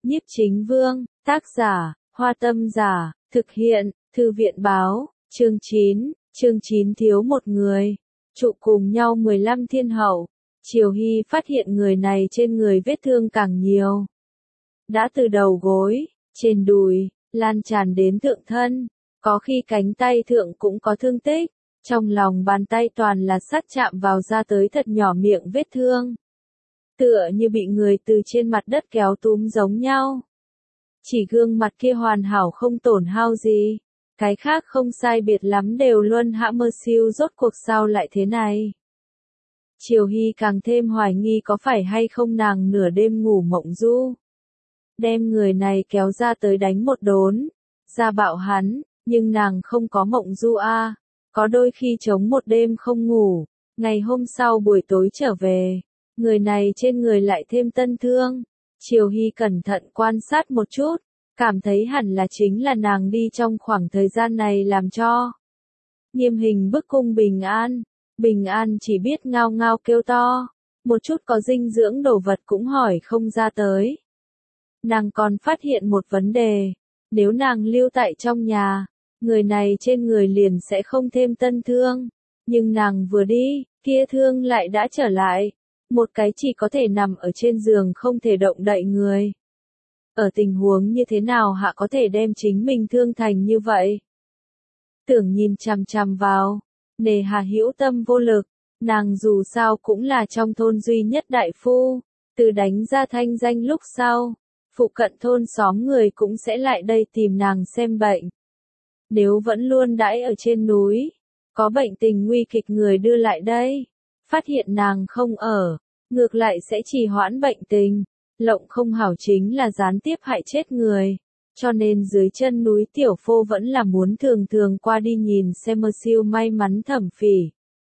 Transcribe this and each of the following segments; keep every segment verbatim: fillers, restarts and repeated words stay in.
Nhiếp Chính Vương, tác giả, Hoa Tâm Giả, thực hiện, Thư viện báo, chương chín, chương chín thiếu một người, trụ cùng nhau mười lăm thiên hậu. Triều Hy phát hiện người này trên người vết thương càng nhiều. Đã từ đầu gối, trên đùi, lan tràn đến thượng thân, có khi cánh tay thượng cũng có thương tích, trong lòng bàn tay toàn là sắt chạm vào ra tới thật nhỏ miệng vết thương. Tựa như bị người từ trên mặt đất kéo túm giống nhau. Chỉ gương mặt kia hoàn hảo không tổn hao gì, cái khác không sai biệt lắm đều luân hãm mơ siêu rốt cuộc sao lại thế này. Triều Hy càng thêm hoài nghi có phải hay không nàng nửa đêm ngủ mộng du. Đem người này kéo ra tới đánh một đốn, ra bạo hắn, nhưng nàng không có mộng du a, có đôi khi chống một đêm không ngủ, ngày hôm sau buổi tối trở về, người này trên người lại thêm tân thương. Triều Hy cẩn thận quan sát một chút, cảm thấy hẳn là chính là nàng đi trong khoảng thời gian này làm cho. Nghiêm Hình bức cung Bình An, Bình An chỉ biết ngao ngao kêu to, một chút có dinh dưỡng đồ vật cũng hỏi không ra tới. Nàng còn phát hiện một vấn đề, nếu nàng lưu tại trong nhà, người này trên người liền sẽ không thêm tân thương, nhưng nàng vừa đi, kia thương lại đã trở lại, một cái chỉ có thể nằm ở trên giường không thể động đậy người. Ở tình huống như thế nào hạ có thể đem chính mình thương thành như vậy? Tưởng nhìn chằm chằm vào, nề hà hữu tâm vô lực, nàng dù sao cũng là trong thôn duy nhất đại phu, từ đánh ra thanh danh lúc sau, phụ cận thôn xóm người cũng sẽ lại đây tìm nàng xem bệnh. Nếu vẫn luôn đãi ở trên núi, có bệnh tình nguy kịch người đưa lại đây, phát hiện nàng không ở, ngược lại sẽ trì hoãn bệnh tình, lộng không hảo chính là gián tiếp hại chết người. Cho nên dưới chân núi tiểu phô vẫn là muốn thường thường qua đi nhìn xem mơ siêu may mắn Thẩm Phỉ.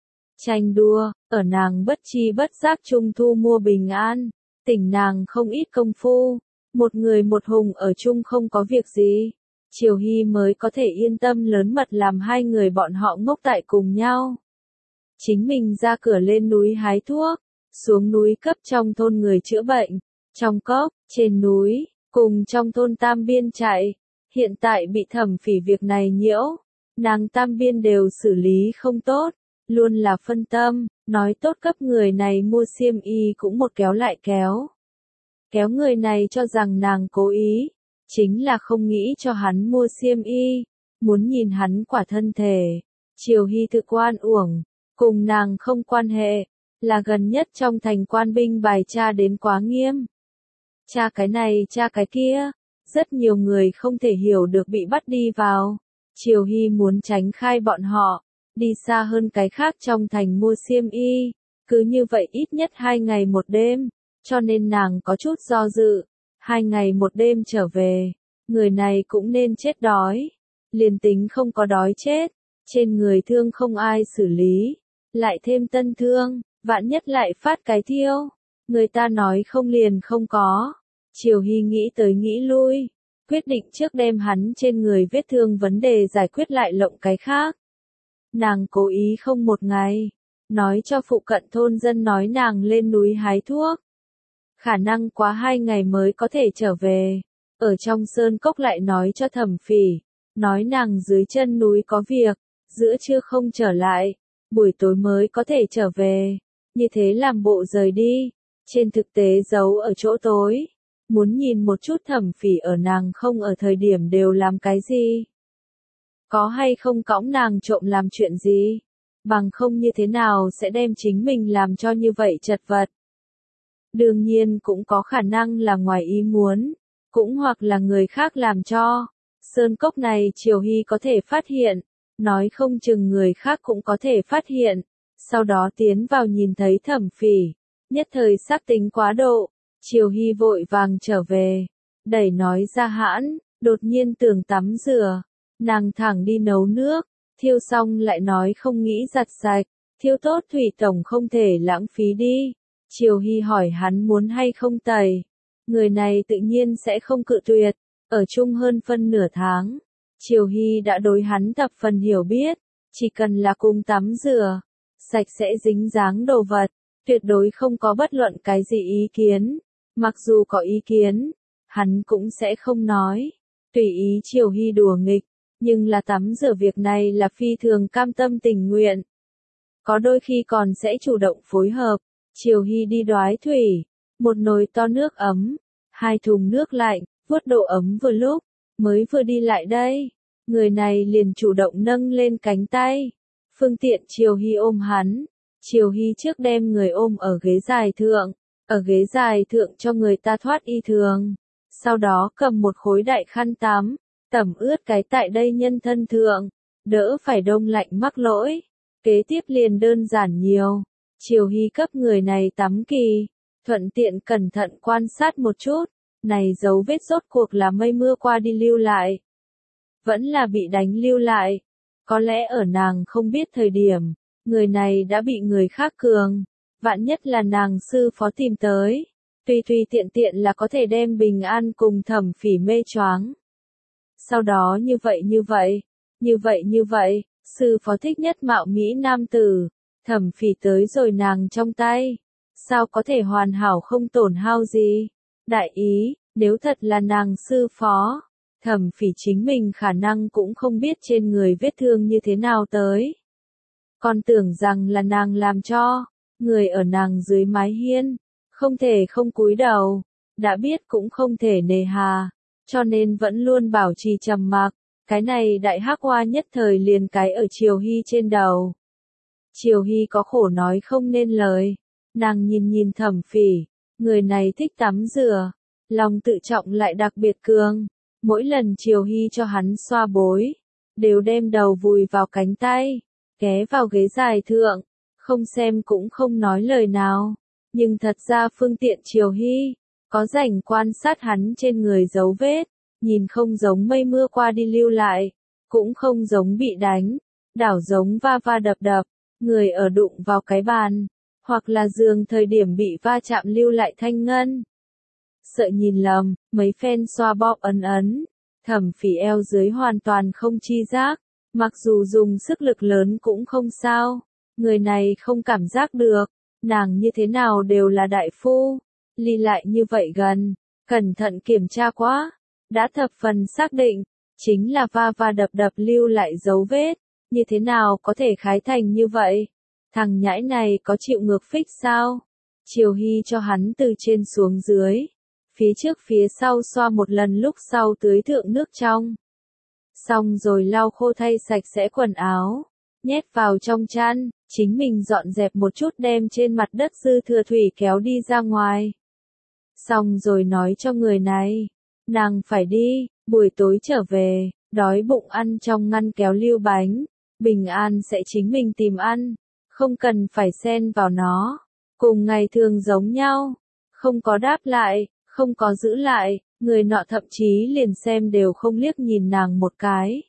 Tranh đua, ở nàng bất chi bất giác trung thu mua bình an, tỉnh nàng không ít công phu, một người một hùng ở chung không có việc gì. Triều Hy mới có thể yên tâm lớn mật làm hai người bọn họ ngốc tại cùng nhau. Chính mình ra cửa lên núi hái thuốc, xuống núi cấp trong thôn người chữa bệnh, trong cốc, trên núi, cùng trong thôn tam biên chạy. Hiện tại bị Thẩm Phỉ việc này nhiễu, nàng tam biên đều xử lý không tốt, luôn là phân tâm, nói tốt cấp người này mua xiêm y cũng một kéo lại kéo. Kéo người này cho rằng nàng cố ý, chính là không nghĩ cho hắn mua xiêm y, muốn nhìn hắn quả thân thể. Triều Hy tự quan uổng, cùng nàng không quan hệ, là gần nhất trong thành quan binh bài tra đến quá nghiêm. Tra cái này tra cái kia, rất nhiều người không thể hiểu được bị bắt đi vào. Triều Hy muốn tránh khai bọn họ, đi xa hơn cái khác trong thành mua xiêm y, cứ như vậy ít nhất hai ngày một đêm, cho nên nàng có chút do dự. Hai ngày một đêm trở về, người này cũng nên chết đói. Liền tính không có đói chết, trên người thương không ai xử lý, lại thêm tân thương, vạn nhất lại phát cái thiêu, người ta nói không liền không có. Triều Hy nghĩ tới nghĩ lui, quyết định trước đem hắn trên người vết thương vấn đề giải quyết lại lộng cái khác. Nàng cố ý không một ngày, nói cho phụ cận thôn dân nói nàng lên núi hái thuốc. Khả năng quá hai ngày mới có thể trở về, ở trong sơn cốc lại nói cho Thẩm Phỉ, nói nàng dưới chân núi có việc, giữa trưa không trở lại, buổi tối mới có thể trở về, như thế làm bộ rời đi, trên thực tế giấu ở chỗ tối, muốn nhìn một chút Thẩm Phỉ ở nàng không ở thời điểm đều làm cái gì. Có hay không cõng nàng trộm làm chuyện gì, bằng không như thế nào sẽ đem chính mình làm cho như vậy chật vật. Đương nhiên cũng có khả năng là ngoài ý muốn, cũng hoặc là người khác làm cho. Sơn cốc này Triều Hy có thể phát hiện, nói không chừng người khác cũng có thể phát hiện, sau đó tiến vào nhìn thấy Thẩm Phỉ, nhất thời xác tính quá độ, Triều Hy vội vàng trở về, đẩy nói ra hãn, đột nhiên tưởng tắm rửa, nàng thẳng đi nấu nước, thiêu xong lại nói không nghĩ giặt sạch, thiêu tốt thủy tổng không thể lãng phí đi. Triều Hy hỏi hắn muốn hay không tẩy, người này tự nhiên sẽ không cự tuyệt, ở chung hơn phân nửa tháng. Triều Hy đã đối hắn thập phần hiểu biết, chỉ cần là cùng tắm rửa, sạch sẽ dính dáng đồ vật, tuyệt đối không có bất luận cái gì ý kiến, mặc dù có ý kiến, hắn cũng sẽ không nói. Tùy ý Triều Hy đùa nghịch, nhưng là tắm rửa việc này là phi thường cam tâm tình nguyện. Có đôi khi còn sẽ chủ động phối hợp. Triều Hy đi đoái thủy, một nồi to nước ấm, hai thùng nước lạnh, vuốt độ ấm vừa lúc, mới vừa đi lại đây. Người này liền chủ động nâng lên cánh tay. Phương tiện Triều Hy ôm hắn. Triều Hy trước đem người ôm ở ghế dài thượng, ở ghế dài thượng cho người ta thoát y thường. Sau đó cầm một khối đại khăn tắm, tẩm ướt cái tại đây nhân thân thượng, đỡ phải đông lạnh mắc lỗi. Kế tiếp liền đơn giản nhiều. Triều Hy cấp người này tắm kỳ, thuận tiện cẩn thận quan sát một chút, này dấu vết rốt cuộc là mây mưa qua đi lưu lại. Vẫn là bị đánh lưu lại. Có lẽ ở nàng không biết thời điểm, người này đã bị người khác cường, vạn nhất là nàng sư phó tìm tới. Tùy tùy tiện tiện là có thể đem Bình An cùng Thẩm Phỉ mê choáng. Sau đó như vậy như vậy, như vậy như vậy, sư phó thích nhất mạo mỹ nam tử, Thẩm Phỉ tới rồi nàng trong tay. Sao có thể hoàn hảo không tổn hao gì? Đại ý, nếu thật là nàng sư phó, Thẩm Phỉ chính mình khả năng cũng không biết trên người vết thương như thế nào tới. Còn tưởng rằng là nàng làm cho, người ở nàng dưới mái hiên, không thể không cúi đầu, đã biết cũng không thể nề hà, cho nên vẫn luôn bảo trì trầm mặc. Cái này đại hắc hoa nhất thời liền cái ở Triều Hy trên đầu. Triều Hy có khổ nói không nên lời, nàng nhìn nhìn Thẩm Phỉ, người này thích tắm rửa, lòng tự trọng lại đặc biệt cường. Mỗi lần Triều Hy cho hắn xoa bối, đều đem đầu vùi vào cánh tay, ghé vào ghế dài thượng, không xem cũng không nói lời nào. Nhưng thật ra phương tiện Triều Hy, có rảnh quan sát hắn trên người dấu vết, nhìn không giống mây mưa qua đi lưu lại, cũng không giống bị đánh, đảo giống va va đập đập, người ở đụng vào cái bàn, hoặc là giường thời điểm bị va chạm lưu lại thanh ngân. Sợ nhìn lầm, mấy phen xoa bóp ấn ấn, Thẩm Phỉ eo dưới hoàn toàn không chi giác, mặc dù dùng sức lực lớn cũng không sao, người này không cảm giác được, nàng như thế nào đều là đại phu, ly lại như vậy gần, cẩn thận kiểm tra quá, đã thập phần xác định, chính là va va đập đập lưu lại dấu vết, như thế nào có thể khái thành như vậy, thằng nhãi này có chịu ngược phích sao? Triều Hy cho hắn từ trên xuống dưới, phía trước phía sau xoa một lần lúc sau tưới thượng nước trong. Xong rồi lau khô thay sạch sẽ quần áo, nhét vào trong chăn, chính mình dọn dẹp một chút đem trên mặt đất dư thừa thủy kéo đi ra ngoài. Xong rồi nói cho người này, nàng phải đi, buổi tối trở về, đói bụng ăn trong ngăn kéo lưu bánh, Bình An sẽ chính mình tìm ăn, không cần phải xen vào nó, cùng ngày thường giống nhau, không có đáp lại, không có giữ lại, người nọ thậm chí liền xem đều không liếc nhìn nàng một cái.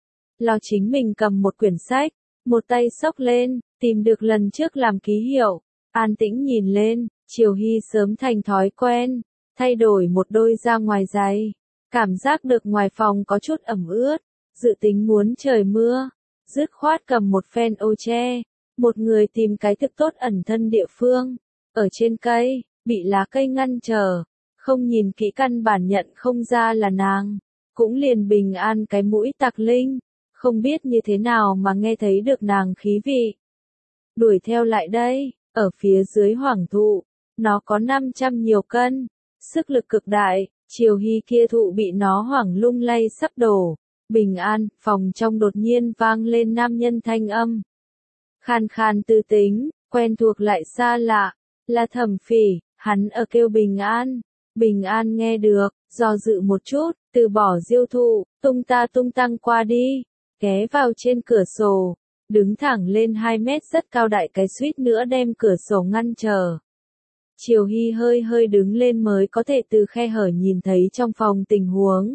Lo chính mình cầm một quyển sách, một tay xốc lên, tìm được lần trước làm ký hiệu, an tĩnh nhìn lên, Triều Hy sớm thành thói quen, thay đổi một đôi ra ngoài giày, cảm giác được ngoài phòng có chút ẩm ướt, dự tính muốn trời mưa, dứt khoát cầm một phen ô che, một người tìm cái thực tốt ẩn thân địa phương, ở trên cây, bị lá cây ngăn trở, không nhìn kỹ căn bản nhận không ra là nàng, cũng liền Bình An cái mũi tạc linh, không biết như thế nào mà nghe thấy được nàng khí vị. Đuổi theo lại đây, ở phía dưới hoàng thụ, nó có năm trăm nhiều cân, sức lực cực đại, Triều Hy kia thụ bị nó hoảng lung lay sắp đổ. Bình An, phòng trong đột nhiên vang lên nam nhân thanh âm. Khan khan tư tính, quen thuộc lại xa lạ, là Thẩm Phỉ, hắn ở kêu Bình An. Bình An nghe được, do dự một chút, từ bỏ diêu thụ, tung ta tung tăng qua đi, ghé vào trên cửa sổ, đứng thẳng lên hai mét rất cao đại cái suýt nữa đem cửa sổ ngăn trở. Triều Hy hơi hơi đứng lên mới có thể từ khe hở nhìn thấy trong phòng tình huống.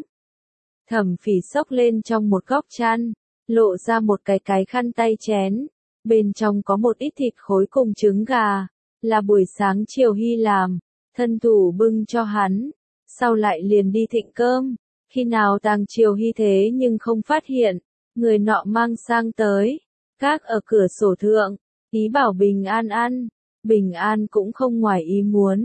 Thẩm Phỉ xốc lên trong một góc chăn, lộ ra một cái cái khăn tay chén, bên trong có một ít thịt khối cùng trứng gà, là buổi sáng Triều Hy làm, thân thủ bưng cho hắn, sau lại liền đi thịnh cơm, khi nào tàng Triều Hy thế nhưng không phát hiện, người nọ mang sang tới, các ở cửa sổ thượng, ý bảo Bình An ăn, Bình An cũng không ngoài ý muốn,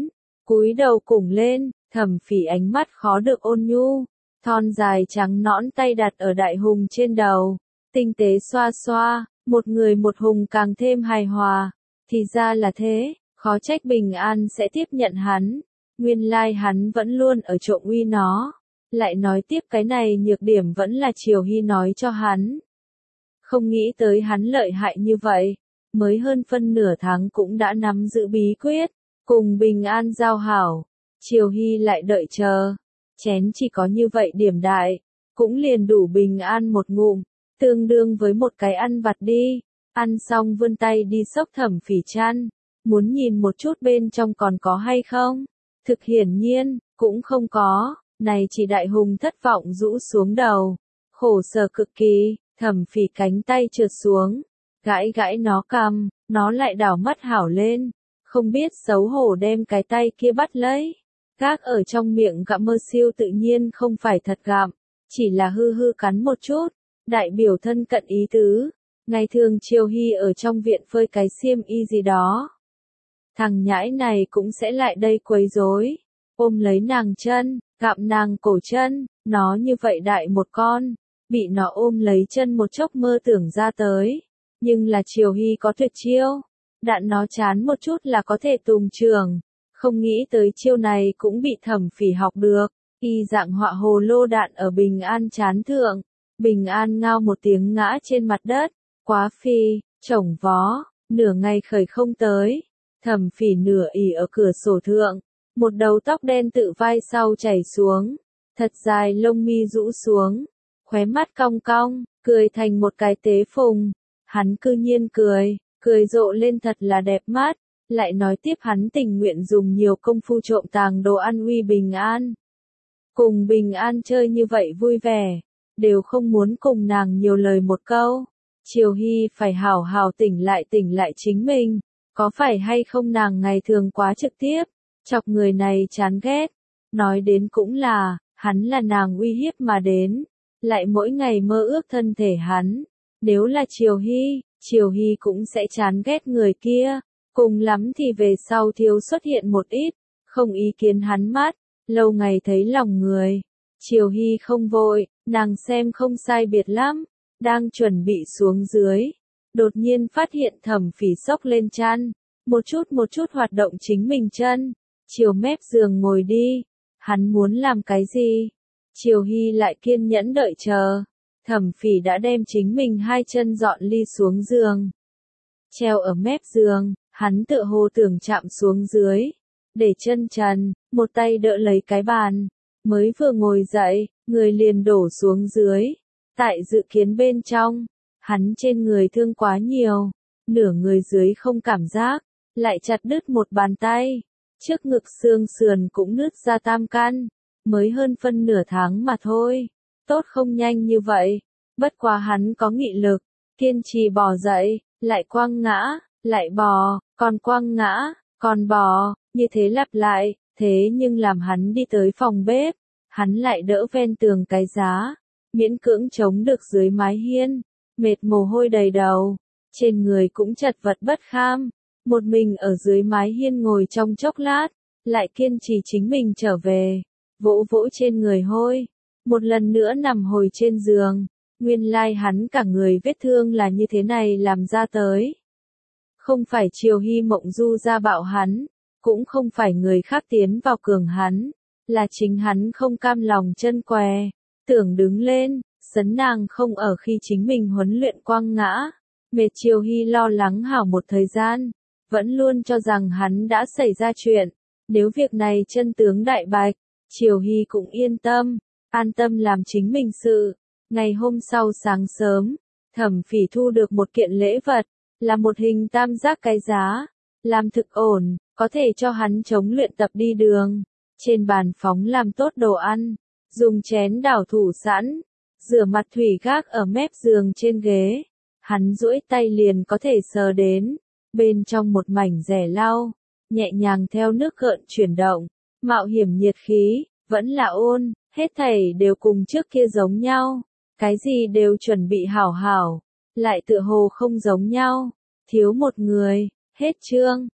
Cúi đầu củng lên, Thẩm Phỉ ánh mắt khó được ôn nhu, thon dài trắng nõn tay đặt ở Đại Hùng trên đầu, tinh tế xoa xoa, một người một hùng càng thêm hài hòa. Thì ra là thế, khó trách Bình An sẽ tiếp nhận hắn, nguyên lai hắn vẫn luôn ở trộm uy nó. Lại nói tiếp cái này nhược điểm vẫn là Triều Hy nói cho hắn. Không nghĩ tới hắn lợi hại như vậy, mới hơn phân nửa tháng cũng đã nắm giữ bí quyết, cùng Bình An giao hảo. Triều Hy lại đợi chờ, chén chỉ có như vậy điểm đại, cũng liền đủ Bình An một ngụm, tương đương với một cái ăn vặt đi. Ăn xong vươn tay đi xốc Thẩm Phỉ chăn, muốn nhìn một chút bên trong còn có hay không. Thực hiển nhiên, cũng không có, này chỉ Đại Hùng thất vọng rũ xuống đầu, khổ sở cực kỳ. Thẩm Phỉ cánh tay trượt xuống, gãi gãi nó cằm, nó lại đảo mắt hảo lên, không biết xấu hổ đem cái tay kia bắt lấy, gác ở trong miệng gặm mơ siêu tự nhiên không phải thật gặm, chỉ là hư hư cắn một chút, đại biểu thân cận ý tứ. Ngày thường Triều Hy ở trong viện phơi cái xiêm y gì đó, thằng nhãi này cũng sẽ lại đây quấy rối, ôm lấy nàng chân, gặm nàng cổ chân, nó như vậy đại một con. Bị nó ôm lấy chân một chốc mơ tưởng ra tới, nhưng là Triều Hy có tuyệt chiêu, đạn nó chán một chút là có thể tùng trường, không nghĩ tới chiêu này cũng bị Thẩm Phỉ học được, y dạng họa hồ lô đạn ở Bình An chán thượng, Bình An ngao một tiếng ngã trên mặt đất, quá phi, chổng vó, nửa ngày khởi không tới, Thẩm Phỉ nửa ỉ ở cửa sổ thượng, một đầu tóc đen tự vai sau chảy xuống, thật dài lông mi rũ xuống. Khóe mắt cong cong, cười thành một cái tế phùng. Hắn cư nhiên cười, cười rộ lên thật là đẹp mắt. Lại nói tiếp hắn tình nguyện dùng nhiều công phu trộm tàng đồ ăn uy Bình An. Cùng Bình An chơi như vậy vui vẻ, đều không muốn cùng nàng nhiều lời một câu. Triều Hy phải hảo hảo tỉnh lại tỉnh lại chính mình. Có phải hay không nàng ngày thường quá trực tiếp, chọc người này chán ghét. Nói đến cũng là, hắn là nàng uy hiếp mà đến. Lại mỗi ngày mơ ước thân thể hắn, nếu là Triều Hy, Triều Hy cũng sẽ chán ghét người kia, cùng lắm thì về sau thiếu xuất hiện một ít, không ý kiến hắn mắt, lâu ngày thấy lòng người. Triều Hy không vội, nàng xem không sai biệt lắm, đang chuẩn bị xuống dưới, đột nhiên phát hiện Thẩm Phỉ xốc lên chăn, một chút một chút hoạt động chính mình chân, chiều mép giường ngồi đi, hắn muốn làm cái gì? Triều Hy lại kiên nhẫn đợi chờ. Thẩm Phỉ đã đem chính mình hai chân dọn ly xuống giường. Treo ở mép giường, hắn tựa hồ tưởng chạm xuống dưới. Để chân trần, một tay đỡ lấy cái bàn. Mới vừa ngồi dậy, người liền đổ xuống dưới. Tại dự kiến bên trong, hắn trên người thương quá nhiều. Nửa người dưới không cảm giác, lại chặt đứt một bàn tay. Trước ngực xương sườn cũng nứt ra tam căn. Mới hơn phân nửa tháng mà thôi, tốt không nhanh như vậy, bất quá hắn có nghị lực, kiên trì bò dậy, lại quăng ngã, lại bò, còn quăng ngã, còn bò, như thế lặp lại, thế nhưng làm hắn đi tới phòng bếp, hắn lại đỡ ven tường cái giá, miễn cưỡng chống được dưới mái hiên, mệt mồ hôi đầy đầu, trên người cũng chật vật bất kham, một mình ở dưới mái hiên ngồi trong chốc lát, lại kiên trì chính mình trở về. Vỗ vỗ trên người hôi, một lần nữa nằm hồi trên giường, nguyên lai hắn cả người vết thương là như thế này làm ra tới. Không phải Triều Hy mộng du ra bạo hắn, cũng không phải người khác tiến vào cường hắn, là chính hắn không cam lòng chân què, tưởng đứng lên, sấn nàng không ở khi chính mình huấn luyện quăng ngã. Mệt Triều Hy lo lắng hảo một thời gian, vẫn luôn cho rằng hắn đã xảy ra chuyện, nếu việc này chân tướng đại bạch, Triều Hy cũng yên tâm, an tâm làm chính mình sự. Ngày hôm sau sáng sớm, Thẩm Phỉ thu được một kiện lễ vật, là một hình tam giác cái giá, làm thực ổn, có thể cho hắn chống luyện tập đi đường. Trên bàn phóng làm tốt đồ ăn, dùng chén đảo thủ sẵn, rửa mặt thủy gác ở mép giường trên ghế. Hắn duỗi tay liền có thể sờ đến, bên trong một mảnh rẻ lau, nhẹ nhàng theo nước gợn chuyển động. Mạo hiểm nhiệt khí, vẫn là ôn, hết thảy đều cùng trước kia giống nhau, cái gì đều chuẩn bị hảo hảo, lại tựa hồ không giống nhau, thiếu một người, hết chương.